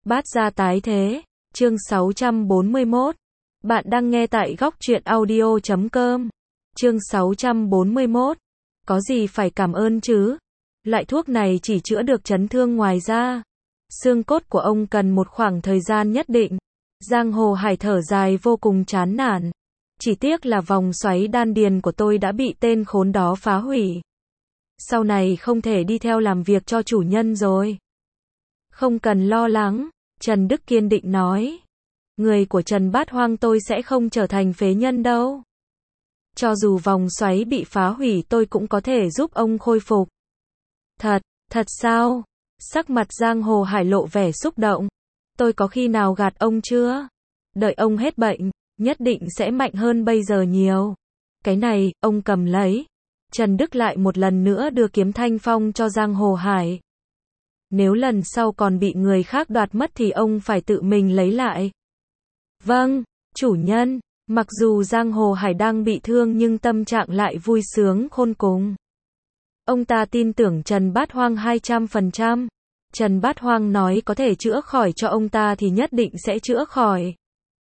Bát gia tái thế, chương 641. Bạn đang nghe tại góc truyện audio.com. Chương 641. Có gì phải cảm ơn chứ? Loại thuốc này chỉ chữa được chấn thương ngoài da. Xương cốt của ông cần một khoảng thời gian nhất định. Giang Hồ Hải thở dài vô cùng chán nản. Chỉ tiếc là vòng xoáy đan điền của tôi đã bị tên khốn đó phá hủy. Sau này không thể đi theo làm việc cho chủ nhân rồi. Không cần lo lắng, Trần Đức kiên định nói. Người của Trần Bát Hoang tôi sẽ không trở thành phế nhân đâu. Cho dù vòng xoáy bị phá hủy tôi cũng có thể giúp ông khôi phục. Thật sao? Sắc mặt Giang Hồ Hải lộ vẻ xúc động. Tôi có khi nào gạt ông chưa? Đợi ông hết bệnh, nhất định sẽ mạnh hơn bây giờ nhiều. Cái này, ông cầm lấy. Trần Đức lại một lần nữa đưa kiếm thanh phong cho Giang Hồ Hải. Nếu lần sau còn bị người khác đoạt mất thì ông phải tự mình lấy lại. Vâng, chủ nhân. Mặc dù Giang Hồ Hải đang bị thương nhưng tâm trạng lại vui sướng khôn cùng. Ông ta tin tưởng Trần Bát Hoang 200%. Trần Bát Hoang nói có thể chữa khỏi cho ông ta thì nhất định sẽ chữa khỏi.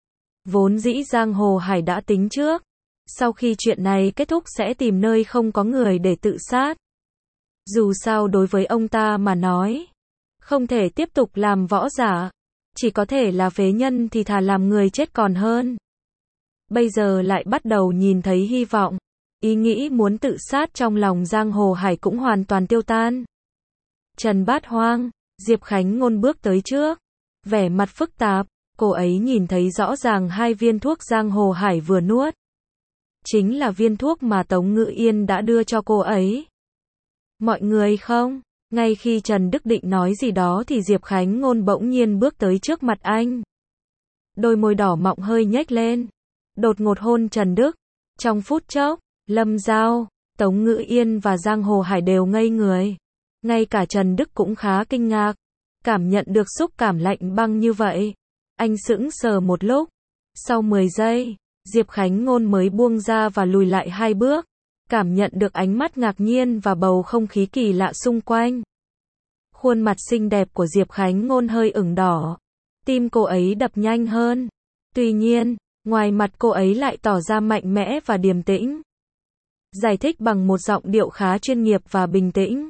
Vốn dĩ Giang Hồ Hải đã tính trước. Sau khi chuyện này kết thúc sẽ tìm nơi không có người để tự sát. Dù sao đối với ông ta mà nói, không thể tiếp tục làm võ giả. Chỉ có thể là phế nhân thì thà làm người chết còn hơn. Bây giờ lại bắt đầu nhìn thấy hy vọng. Ý nghĩ muốn tự sát trong lòng Giang Hồ Hải cũng hoàn toàn tiêu tan. Trần Bát Hoang, Diệp Khánh Ngôn bước tới trước. Vẻ mặt phức tạp, cô ấy nhìn thấy rõ ràng hai viên thuốc Giang Hồ Hải vừa nuốt. Chính là viên thuốc mà Tống Ngự Yên đã đưa cho cô ấy. Mọi người không? Ngay khi Trần Đức định nói gì đó thì Diệp Khánh Ngôn bỗng nhiên bước tới trước mặt anh. Đôi môi đỏ mọng hơi nhếch lên. Đột ngột hôn Trần Đức. Trong phút chốc, Lâm Giao, Tống Ngự Yên và Giang Hồ Hải đều ngây người. Ngay cả Trần Đức cũng khá kinh ngạc. Cảm nhận được xúc cảm lạnh băng như vậy. Anh sững sờ một lúc. Sau 10 giây, Diệp Khánh Ngôn mới buông ra và lùi lại 2 bước. Cảm nhận được ánh mắt ngạc nhiên và bầu không khí kỳ lạ xung quanh. Khuôn mặt xinh đẹp của Diệp Khánh Ngôn hơi ửng đỏ. Tim cô ấy đập nhanh hơn. Tuy nhiên, ngoài mặt cô ấy lại tỏ ra mạnh mẽ và điềm tĩnh. Giải thích bằng một giọng điệu khá chuyên nghiệp và bình tĩnh.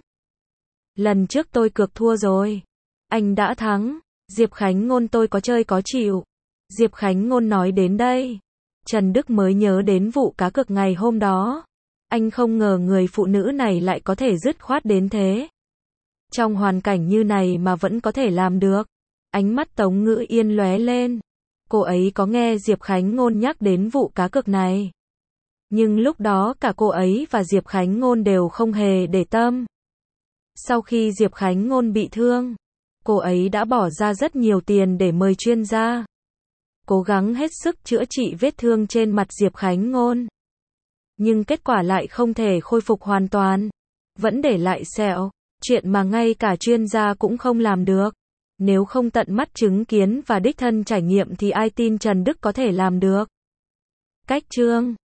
Lần trước tôi cược thua rồi. Anh đã thắng. Diệp Khánh Ngôn tôi có chơi có chịu. Diệp Khánh Ngôn nói đến đây. Trần Đức mới nhớ đến vụ cá cược ngày hôm đó. Anh không ngờ người phụ nữ này lại có thể dứt khoát đến thế. Trong hoàn cảnh như này mà vẫn có thể làm được. Ánh mắt Tống Ngự Yên lóe lên. Cô ấy có nghe Diệp Khánh Ngôn nhắc đến vụ cá cược này. Nhưng lúc đó cả cô ấy và Diệp Khánh Ngôn đều không hề để tâm. Sau khi Diệp Khánh Ngôn bị thương, cô ấy đã bỏ ra rất nhiều tiền để mời chuyên gia. Cố gắng hết sức chữa trị vết thương trên mặt Diệp Khánh Ngôn. Nhưng kết quả lại không thể khôi phục hoàn toàn. Vẫn để lại sẹo. Chuyện mà ngay cả chuyên gia cũng không làm được. Nếu không tận mắt chứng kiến và đích thân trải nghiệm thì ai tin Trần Đức có thể làm được. Cách chương